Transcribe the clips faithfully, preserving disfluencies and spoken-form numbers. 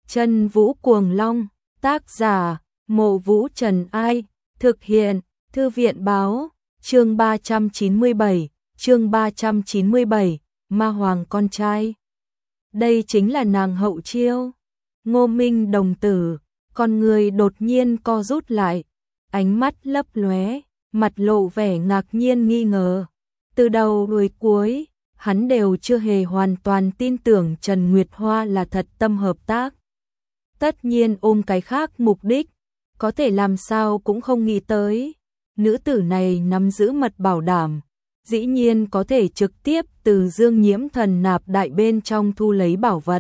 Chân Vũ Cuồng Long, tác giả, Mộ Vũ Trần Ai, thực hiện, Thư viện báo, chương ba trăm chín mươi bảy, chương ba trăm chín mươi bảy, Ma Hoàng con trai. Đây chính là nàng hậu chiêu. Ngô Minh đồng tử, con người đột nhiên co rút lại, ánh mắt lấp lóe, mặt lộ vẻ ngạc nhiên nghi ngờ. Từ đầu đuôi cuối, hắn đều chưa hề hoàn toàn tin tưởng Trần Nguyệt Hoa là thật tâm hợp tác. Tất nhiên ôm cái khác mục đích, có thể làm sao cũng không nghĩ tới. Nữ tử này nắm giữ mật bảo đảm, dĩ nhiên có thể trực tiếp từ Dương Nhiễm Thần nạp đại bên trong thu lấy bảo vật.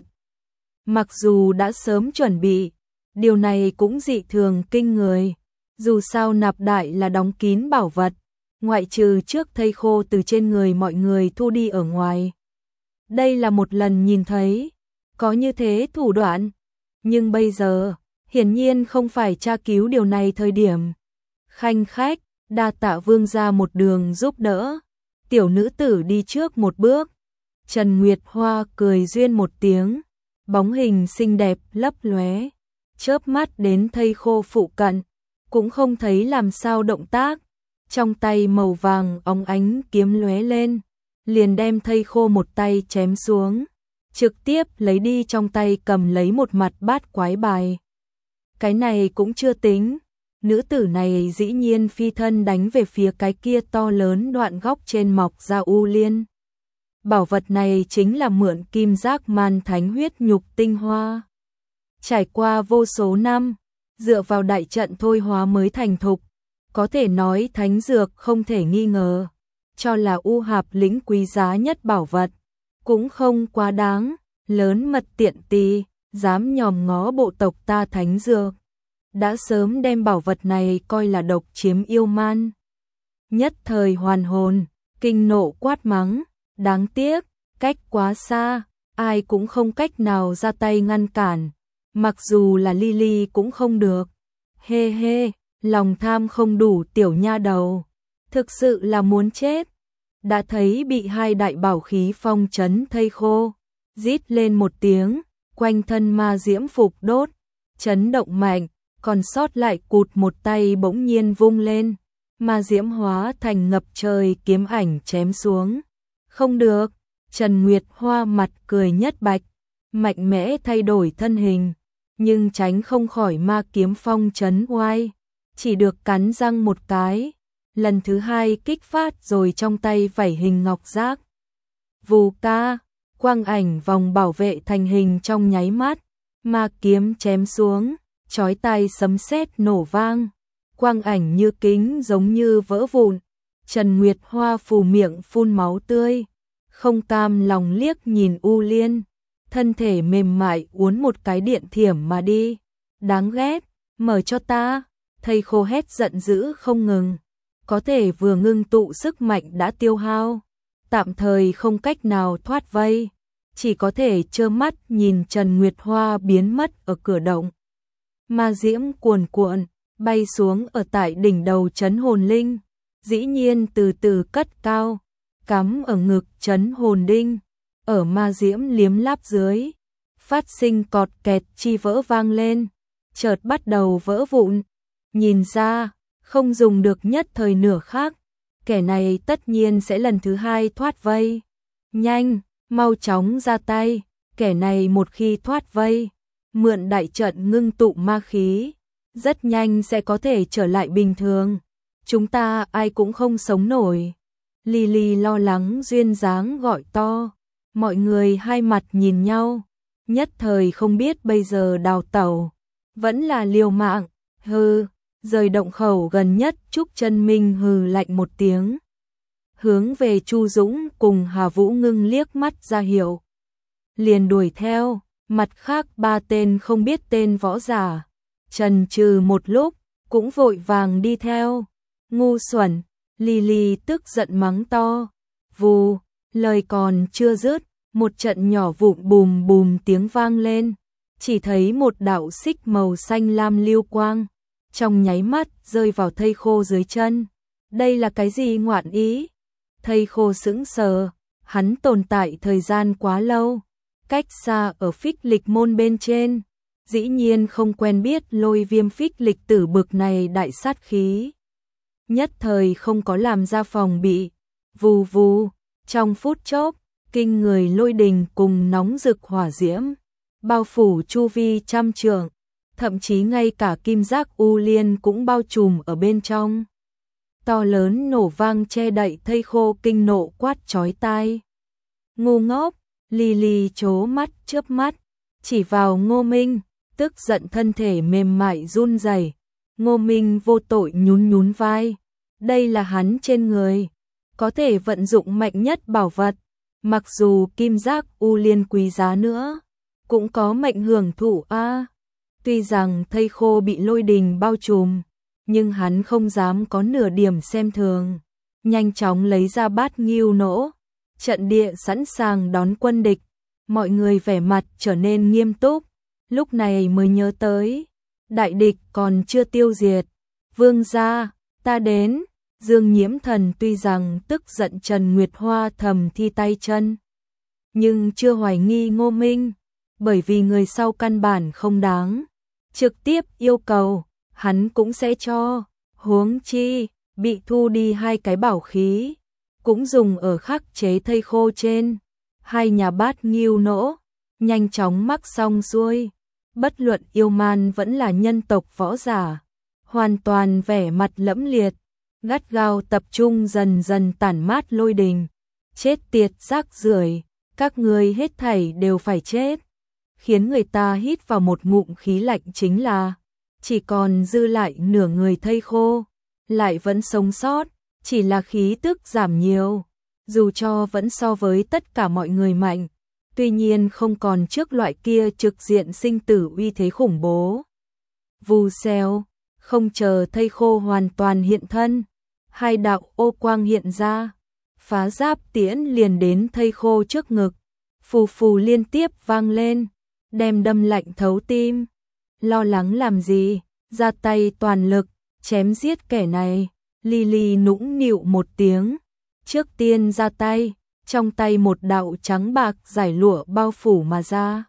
Mặc dù đã sớm chuẩn bị, điều này cũng dị thường kinh người. Dù sao nạp đại là đóng kín bảo vật, ngoại trừ trước thây khô từ trên người mọi người thu đi ở ngoài. Đây là một lần nhìn thấy, có như thế thủ đoạn. Nhưng bây giờ, hiển nhiên không phải tra cứu điều này thời điểm. Khanh khách, đa tạ vương gia một đường giúp đỡ. Tiểu nữ tử đi trước một bước. Trần Nguyệt Hoa cười duyên một tiếng, bóng hình xinh đẹp lấp lóe, chớp mắt đến thây khô phụ cận, cũng không thấy làm sao động tác. Trong tay màu vàng óng ánh kiếm lóe lên, liền đem thây khô một tay chém xuống, trực tiếp lấy đi, trong tay cầm lấy một mặt bát quái bài. Cái này cũng chưa tính, nữ tử này dĩ nhiên phi thân đánh về phía cái kia to lớn đoạn góc trên mọc ra u liên. Bảo vật này chính là mượn kim giác man thánh huyết nhục tinh hoa. Trải qua vô số năm, dựa vào đại trận thôi hóa mới thành thục, có thể nói thánh dược không thể nghi ngờ, cho là U Hạp lĩnh quý giá nhất bảo vật, cũng không quá đáng, lớn mật tiện tì, dám nhòm ngó bộ tộc ta thánh dược. Đã sớm đem bảo vật này coi là độc chiếm yêu man. Nhất thời hoàn hồn, kinh nộ quát mắng, đáng tiếc, cách quá xa, ai cũng không cách nào ra tay ngăn cản, mặc dù là Lily cũng không được. Hê hê, lòng tham không đủ tiểu nha đầu, thực sự là muốn chết. Đã thấy bị hai đại bảo khí phong trấn thây khô, rít lên một tiếng, quanh thân ma diễm phục đốt, chấn động mạnh, còn sót lại cụt một tay bỗng nhiên vung lên, ma diễm hóa thành ngập trời kiếm ảnh chém xuống. Không được, Trần Nguyệt Hoa mặt cười nhất bạch, mạnh mẽ thay đổi thân hình, nhưng tránh không khỏi ma kiếm phong trấn oai, chỉ được cắn răng một cái, lần thứ hai kích phát rồi trong tay vảy hình ngọc giác. Vù ca, quang ảnh vòng bảo vệ thành hình trong nháy mắt, ma kiếm chém xuống, chói tai sấm sét nổ vang, quang ảnh như kính giống như vỡ vụn. Trần Nguyệt Hoa phù miệng phun máu tươi, không cam lòng liếc nhìn U Liên, thân thể mềm mại uốn một cái điện thiểm mà đi. Đáng ghét, mở cho ta. Thây khô hét giận dữ không ngừng, có thể vừa ngưng tụ sức mạnh đã tiêu hao, tạm thời không cách nào thoát vây, chỉ có thể trơ mắt nhìn Trần Nguyệt Hoa biến mất ở cửa động. Ma diễm cuồn cuộn, bay xuống ở tại đỉnh đầu trấn hồn linh, dĩ nhiên từ từ cất cao, cắm ở ngực trấn hồn đinh, ở ma diễm liếm láp dưới, phát sinh cọt kẹt chi vỡ vang lên, chợt bắt đầu vỡ vụn. Nhìn ra, không dùng được nhất thời nửa khắc, kẻ này tất nhiên sẽ lần thứ hai thoát vây. Nhanh, mau chóng ra tay, kẻ này một khi thoát vây, mượn đại trận ngưng tụ ma khí, rất nhanh sẽ có thể trở lại bình thường. Chúng ta ai cũng không sống nổi. Lily lo lắng duyên dáng gọi to, mọi người hai mặt nhìn nhau, nhất thời không biết bây giờ đào tẩu, vẫn là liều mạng. Hừ, rời động khẩu gần nhất. Trúc Chân Minh hừ lạnh một tiếng, hướng về Chu Dũng cùng Hà Vũ Ngưng liếc mắt ra hiệu, liền đuổi theo. Mặt khác ba tên không biết tên võ giả chần chừ một lúc, cũng vội vàng đi theo. Ngu xuẩn, Lily tức giận mắng to. Vù, lời còn chưa dứt, một trận nhỏ vụn bùm bùm tiếng vang lên, chỉ thấy một đạo xích màu xanh lam lưu quang, trong nháy mắt rơi vào thây khô dưới chân. Đây là cái gì ngoạn ý? Thây khô sững sờ, hắn tồn tại thời gian quá lâu, cách xa ở phích lịch môn bên trên, dĩ nhiên không quen biết Lôi Viêm phích lịch tử bực này đại sát khí. Nhất thời không có làm ra phòng bị, vù vù, trong phút chốc, kinh người lôi đình cùng nóng rực hỏa diễm, bao phủ chu vi trăm trượng, thậm chí ngay cả kim giác u liên cũng bao trùm ở bên trong. To lớn nổ vang che đậy thây khô kinh nộ quát chói tai. Ngu ngốc, Lily chố mắt chớp mắt, chỉ vào Ngô Minh, tức giận thân thể mềm mại run rẩy. Ngô Minh vô tội nhún nhún vai, đây là hắn trên người, có thể vận dụng mạnh nhất bảo vật, mặc dù kim giác u liên quý giá nữa, cũng có mệnh hưởng thụ a. Tuy rằng thây khô bị lôi đình bao trùm, nhưng hắn không dám có nửa điểm xem thường, nhanh chóng lấy ra bát nghiêu nỗ, trận địa sẵn sàng đón quân địch. Mọi người vẻ mặt trở nên nghiêm túc, lúc này mới nhớ tới, đại địch còn chưa tiêu diệt. Vương gia, ta đến. Dương Nhiễm Thần tuy rằng tức giận Trần Nguyệt Hoa thầm thi tay chân, nhưng chưa hoài nghi Ngô Minh, bởi vì người sau căn bản không đáng. Trực tiếp yêu cầu, hắn cũng sẽ cho, huống chi, bị thu đi hai cái bảo khí, cũng dùng ở khắc chế thây khô trên. Hai nhà bát nghiêu nỗ, nhanh chóng mắc xong xuôi, bất luận yêu man vẫn là nhân tộc võ giả, hoàn toàn vẻ mặt lẫm liệt, gắt gao tập trung dần dần tản mát lôi đình. Chết tiệt rác rưởi, các ngươi hết thảy đều phải chết. Khiến người ta hít vào một ngụm khí lạnh chính là, chỉ còn dư lại nửa người thây khô, lại vẫn sống sót, chỉ là khí tức giảm nhiều. Dù cho vẫn so với tất cả mọi người mạnh, tuy nhiên không còn trước loại kia trực diện sinh tử uy thế khủng bố. Vù xèo, không chờ thây khô hoàn toàn hiện thân, hai đạo ô quang hiện ra, phá giáp tiễn liền đến thây khô trước ngực, phù phù liên tiếp vang lên, đem đâm lạnh thấu tim. Lo lắng làm gì, ra tay toàn lực, chém giết kẻ này. Lily nũng nịu một tiếng, trước tiên ra tay, trong tay một đạo trắng bạc giải lụa bao phủ mà ra.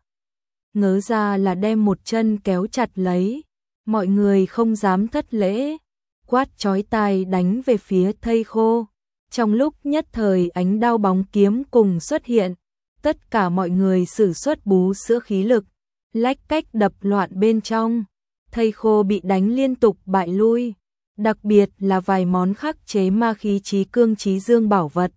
Ngớ ra là đem một chân kéo chặt lấy, mọi người không dám thất lễ, quát chói tai đánh về phía thây khô. Trong lúc nhất thời ánh đao bóng kiếm cùng xuất hiện, tất cả mọi người sử xuất bú sữa khí lực, lách cách đập loạn bên trong, thây khô bị đánh liên tục bại lui. Đặc biệt là vài món khắc chế ma khí trí cương trí dương bảo vật.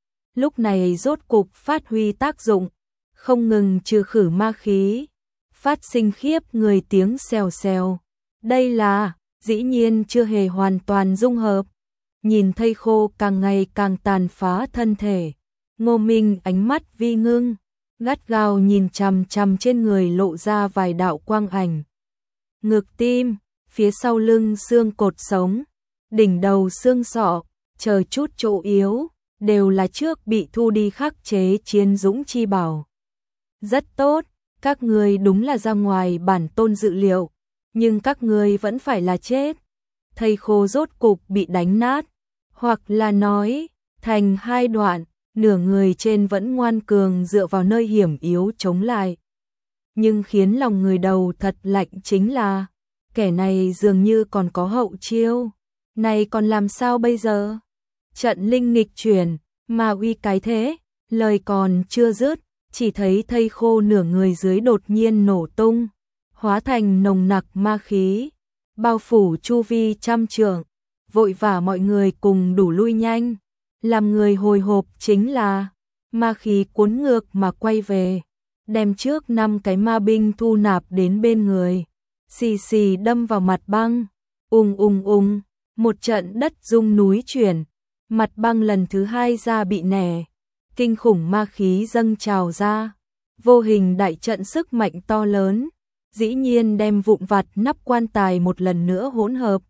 Lúc này rốt cục phát huy tác dụng, không ngừng trừ khử ma khí, phát sinh khiếp người tiếng xèo xèo. Đây là, dĩ nhiên chưa hề hoàn toàn dung hợp. Nhìn thây khô càng ngày càng tàn phá thân thể, Ngô Minh ánh mắt vi ngưng, gắt gao nhìn chằm chằm trên người lộ ra vài đạo quang ảnh. Ngực tim, phía sau lưng xương cột sống, đỉnh đầu xương sọ, chờ chút chỗ yếu, đều là trước bị thu đi khắc chế chiến dũng chi bảo. Rất tốt, các ngươi đúng là ra ngoài bản tôn dự liệu, nhưng các ngươi vẫn phải là chết. Thây khô rốt cục bị đánh nát, hoặc là nói, thành hai đoạn, nửa người trên vẫn ngoan cường dựa vào nơi hiểm yếu chống lại. Nhưng khiến lòng người đầu thật lạnh chính là, kẻ này dường như còn có hậu chiêu, này còn làm sao bây giờ? Trận linh nghịch chuyển, mà uy cái thế, lời còn chưa dứt, chỉ thấy thây khô nửa người dưới đột nhiên nổ tung, hóa thành nồng nặc ma khí, bao phủ chu vi trăm trượng, vội vã mọi người cùng đủ lui nhanh, làm người hồi hộp chính là, ma khí cuốn ngược mà quay về, đem trước năm cái ma binh thu nạp đến bên người. Xì xì đâm vào mặt băng, ung ung ung, một trận đất rung núi chuyển, mặt băng lần thứ hai ra bị nẻ, kinh khủng ma khí dâng trào ra, vô hình đại trận sức mạnh to lớn, dĩ nhiên đem vụn vặt nắp quan tài một lần nữa hỗn hợp.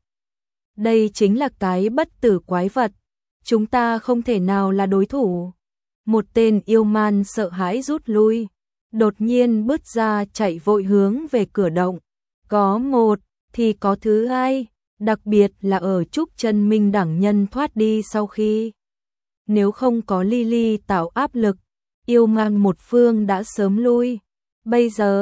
Đây chính là cái bất tử quái vật, chúng ta không thể nào là đối thủ. Một tên yêu man sợ hãi rút lui, đột nhiên bứt ra chạy vội hướng về cửa động. Có một, thì có thứ hai, đặc biệt là ở Trúc Chân Minh đẳng nhân thoát đi sau khi. Nếu không có Lily tạo áp lực, yêu man một phương đã sớm lui. Bây giờ,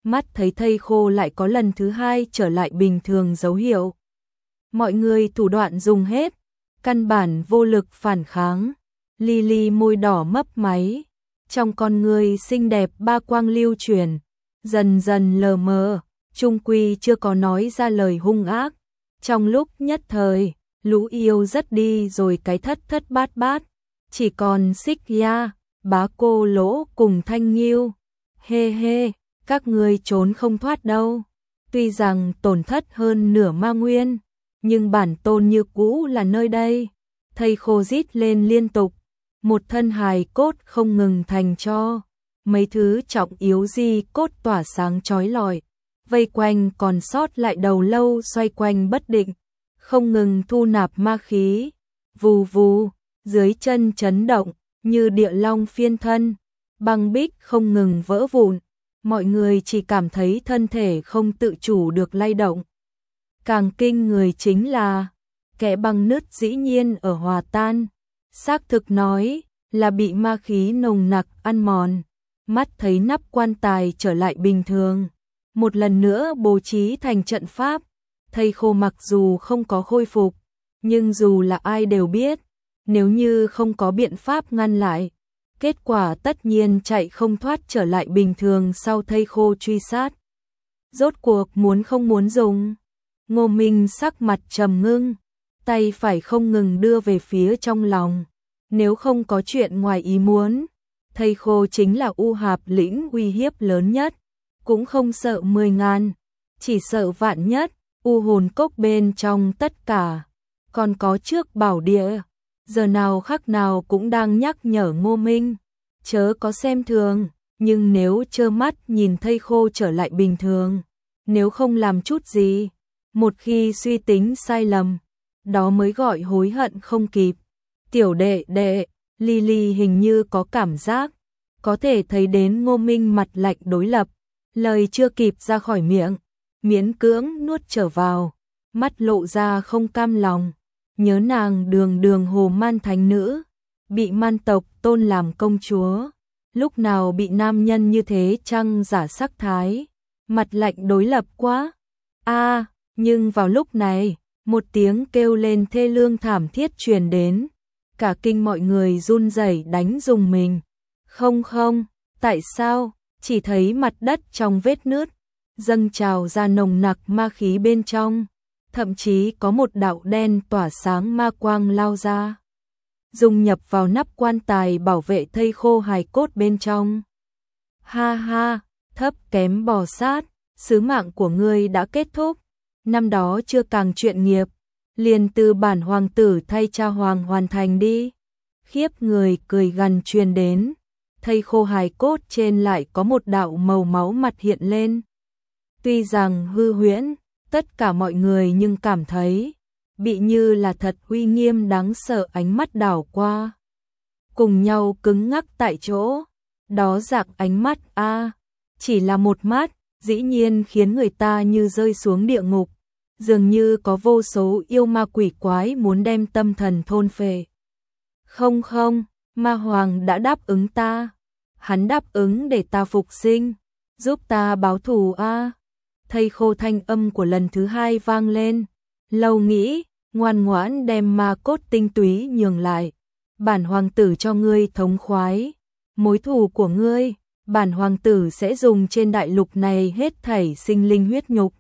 mắt thấy thây khô lại có lần thứ hai trở lại bình thường dấu hiệu. Mọi người thủ đoạn dùng hết, căn bản vô lực phản kháng. Lily môi đỏ mấp máy, trong con người xinh đẹp ba quang lưu chuyển, dần dần lờ mờ, trung quy chưa có nói ra lời hung ác. Trong lúc nhất thời, lũ yêu rất đi rồi cái thất thất bát bát, chỉ còn Xích Ya, Bá Cô Lỗ cùng Thanh Nghiêu. Hê hê, các ngươi trốn không thoát đâu. Tuy rằng tổn thất hơn nửa ma nguyên, nhưng bản tôn như cũ là nơi đây. Thây khô rít lên liên tục, một thân hài cốt không ngừng thành cho. Mấy thứ trọng yếu di cốt tỏa sáng chói lọi, vây quanh còn sót lại đầu lâu xoay quanh bất định, không ngừng thu nạp ma khí. Vù vù, dưới chân chấn động, như địa long phiên thân, băng bích không ngừng vỡ vụn. Mọi người chỉ cảm thấy thân thể không tự chủ được lay động. Càng kinh người chính là, kẽ băng nứt dĩ nhiên ở hòa tan. Xác thực nói, là bị ma khí nồng nặc ăn mòn. Mắt thấy nắp quan tài trở lại bình thường, một lần nữa bố trí thành trận pháp. Thây khô mặc dù không có khôi phục, nhưng dù là ai đều biết, nếu như không có biện pháp ngăn lại, kết quả tất nhiên chạy không thoát trở lại bình thường sau thây khô truy sát. Rốt cuộc muốn không muốn dùng. Ngô Minh sắc mặt trầm ngưng, tay phải không ngừng đưa về phía trong lòng. Nếu không có chuyện ngoài ý muốn, thây khô chính là U Hạp lĩnh uy hiếp lớn nhất, cũng không sợ mười ngàn, chỉ sợ vạn nhất. U hồn cốc bên trong tất cả, còn có trước bảo địa, giờ nào khắc nào cũng đang nhắc nhở Ngô Minh, chớ có xem thường, nhưng nếu trơ mắt nhìn thây khô trở lại bình thường, nếu không làm chút gì, một khi suy tính sai lầm, đó mới gọi hối hận không kịp. Tiểu đệ đệ, Lily hình như có cảm giác, có thể thấy đến Ngô Minh mặt lạnh đối lập, lời chưa kịp ra khỏi miệng, miễn cưỡng nuốt trở vào, mắt lộ ra không cam lòng, nhớ nàng đường đường hồ man thánh nữ, bị man tộc tôn làm công chúa, lúc nào bị nam nhân như thế chăng giả sắc thái, mặt lạnh đối lập quá. A, à, nhưng vào lúc này, một tiếng kêu lên thê lương thảm thiết truyền đến, cả kinh mọi người run rẩy đánh rùng mình. Không không, tại sao? Chỉ thấy mặt đất trong vết nứt dâng trào ra nồng nặc ma khí bên trong, thậm chí có một đạo đen tỏa sáng ma quang lao ra, dung nhập vào nắp quan tài bảo vệ thây khô hài cốt bên trong. Ha ha, thấp kém bò sát, sứ mạng của ngươi đã kết thúc, năm đó chưa càng chuyện nghiệp, liền từ bản hoàng tử thay cha hoàng hoàn thành đi. Khiếp người cười gằn truyền đến, thây khô hài cốt trên lại có một đạo màu máu mặt hiện lên. Tuy rằng hư huyễn, tất cả mọi người nhưng cảm thấy bị như là thật uy nghiêm đáng sợ ánh mắt đảo qua. Cùng nhau cứng ngắc tại chỗ, đó dạng ánh mắt a, chỉ là một mắt, dĩ nhiên khiến người ta như rơi xuống địa ngục, dường như có vô số yêu ma quỷ quái muốn đem tâm thần thôn phệ. Không không, ma hoàng đã đáp ứng ta, hắn đáp ứng để ta phục sinh, giúp ta báo thù a. Thây khô thanh âm của lần thứ hai vang lên, lâu nghĩ, ngoan ngoãn đem ma cốt tinh túy nhường lại, bản hoàng tử cho ngươi thống khoái, mối thù của ngươi, bản hoàng tử sẽ dùng trên đại lục này hết thảy sinh linh huyết nhục,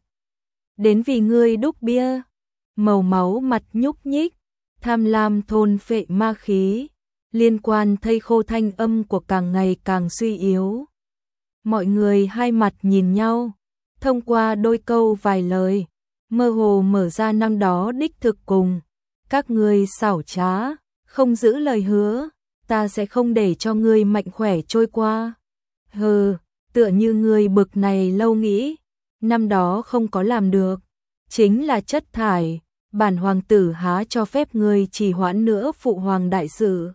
đến vì ngươi đúc bia. Màu máu mặt nhúc nhích, tham lam thôn phệ ma khí, liên quan thây khô thanh âm của càng ngày càng suy yếu. Mọi người hai mặt nhìn nhau, thông qua đôi câu vài lời, mơ hồ mở ra năm đó đích thực cùng. Các ngươi xảo trá, không giữ lời hứa, ta sẽ không để cho ngươi mạnh khỏe trôi qua. Hừ, tựa như ngươi bực này lâu nghĩ, năm đó không có làm được, chính là chất thải, bản hoàng tử há cho phép ngươi trì hoãn nữa phụ hoàng đại sự.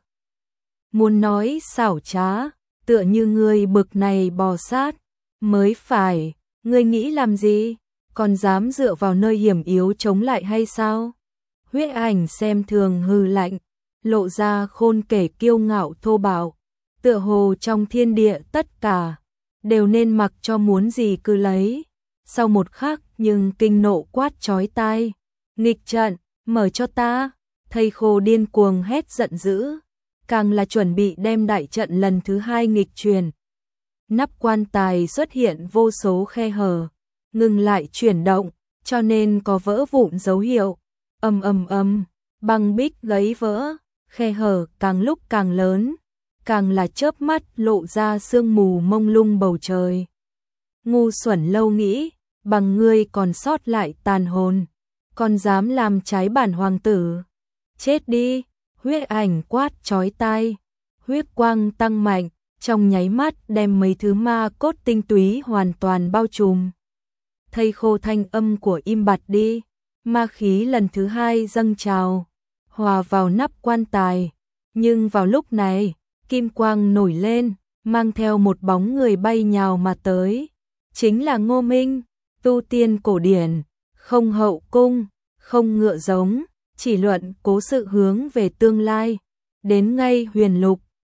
Muốn nói xảo trá, tựa như ngươi bực này bò sát, mới phải, ngươi nghĩ làm gì, còn dám dựa vào nơi hiểm yếu chống lại hay sao? Huyết ảnh xem thường hừ lạnh, lộ ra khôn kể kiêu ngạo thô bạo, tựa hồ trong thiên địa tất cả đều nên mặc cho muốn gì cứ lấy. Sau một khắc nhưng kinh nộ quát chói tai, nghịch trận, mở cho ta. Thầy Khô điên cuồng hét giận dữ, càng là chuẩn bị đem đại trận lần thứ hai nghịch truyền. Nắp quan tài xuất hiện vô số khe hở, ngừng lại chuyển động, cho nên có vỡ vụn dấu hiệu. Ầm ầm ầm, băng bích gãy vỡ, khe hở càng lúc càng lớn, càng là chớp mắt lộ ra sương mù mông lung bầu trời. Ngu xuẩn lâu nghĩ, bằng ngươi còn sót lại tàn hồn, còn dám làm trái bản hoàng tử. Chết đi, huyết ảnh quát chói tai, huyết quang tăng mạnh, trong nháy mắt đem mấy thứ ma cốt tinh túy hoàn toàn bao trùm. Thầy Khô thanh âm của im bặt đi, ma khí lần thứ hai dâng trào, hòa vào nắp quan tài. Nhưng vào lúc này, kim quang nổi lên, mang theo một bóng người bay nhào mà tới. Chính là Ngô Minh, tu tiên cổ điển, không hậu cung, không ngựa giống, chỉ luận cố sự hướng về tương lai. Đến ngay huyền lục,